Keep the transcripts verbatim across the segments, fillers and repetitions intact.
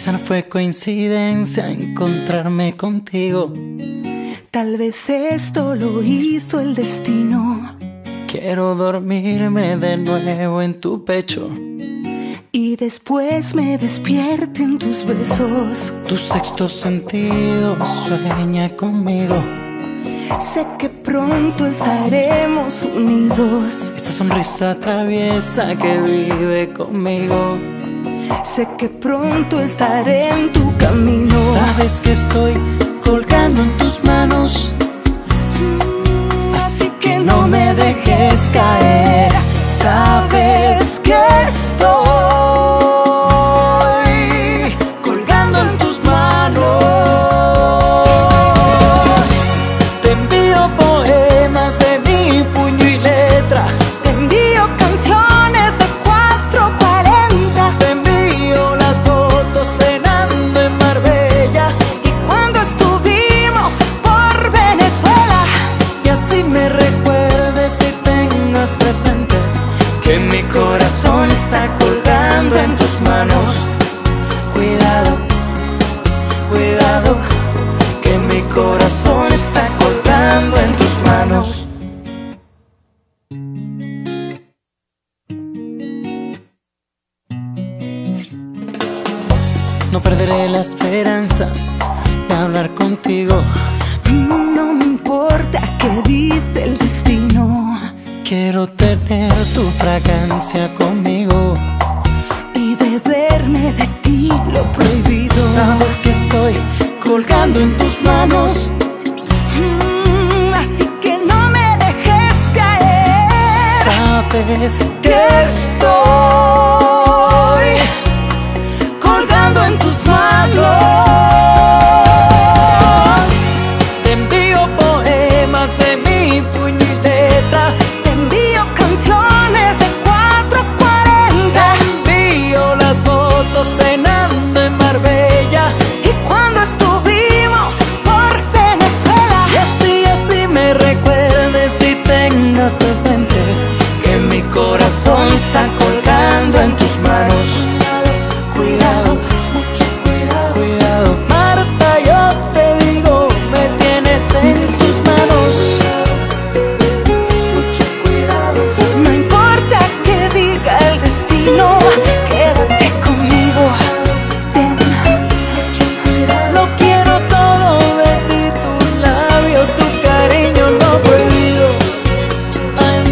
Quizá no fue coincidencia encontrarme contigo. Tal vez esto lo hizo el destino. Quiero dormirme de nuevo en tu pecho y después me despierte en tus besos. Tu sexto sentido sueña conmigo. Sé que pronto estaremos unidos. Esa sonrisa traviesa que vive conmigo. Sé que pronto estaré en tu camino. Sabes que estoy colgando en tus manos, así que no me dejes caer. Sabes que estoy colgando en tus manos. Te envío poemas de mi puño y letra. Te envío canciones de cuatro cuarenta. Te envío las fotos cenando en Marbella y cuando estuvimos por Venezuela. Y así me recuerdes y tengas presente que mi corazón está colgando en tus manos. Cuidado, cuidado, que mi corazón está colgando en tus manos. No perderé la esperanza de hablar contigo. No me importa qué dice el destino. Quiero tener tu fragancia conmigo y beberme de ti lo prohibido. Sabes que estoy colgando en tus manos, mm, así que no me dejes caer. Sabes que estoy colgando en tus manos. Te envío poemas de mi puño y letra. Te envío canciones de cuatro cuarenta. Te envío las fotos cenando en Marbella y cuando estuvimos por Venezuela. Y así, así me recuerdes y tengas presente que mi corazón está colgando en tus manos. Cuidado, mucho cuidado, cuidado, Marta, yo te digo, me tienes en tus manos. mucho cuidado. No importa que diga el destino, quédate conmigo. Ten mucho cuidado. Lo quiero todo de ti, tu labio, tu cariño no prohibido. Ay.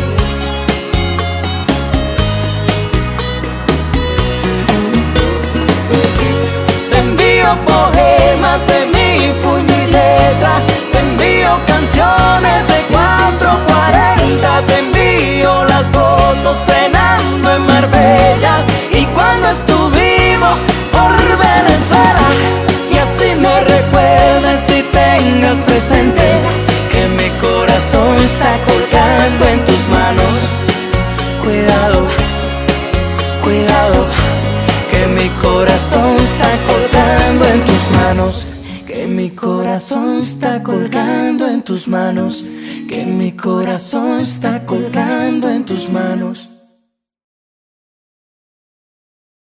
Te envío poemas de mi puño y letra. Te envío canciones de cuatro cuarenta. Te envío las fotos cenando en Marbella y cuando estuvimos por Venezuela. Y así me recuerdes y tengas presente que mi corazón está colgando en tus manos. Cuidado, cuidado, que mi corazón está colgando en tus manos. Que mi corazón está colgando en tus manos. Que mi corazón está colgando en tus manos.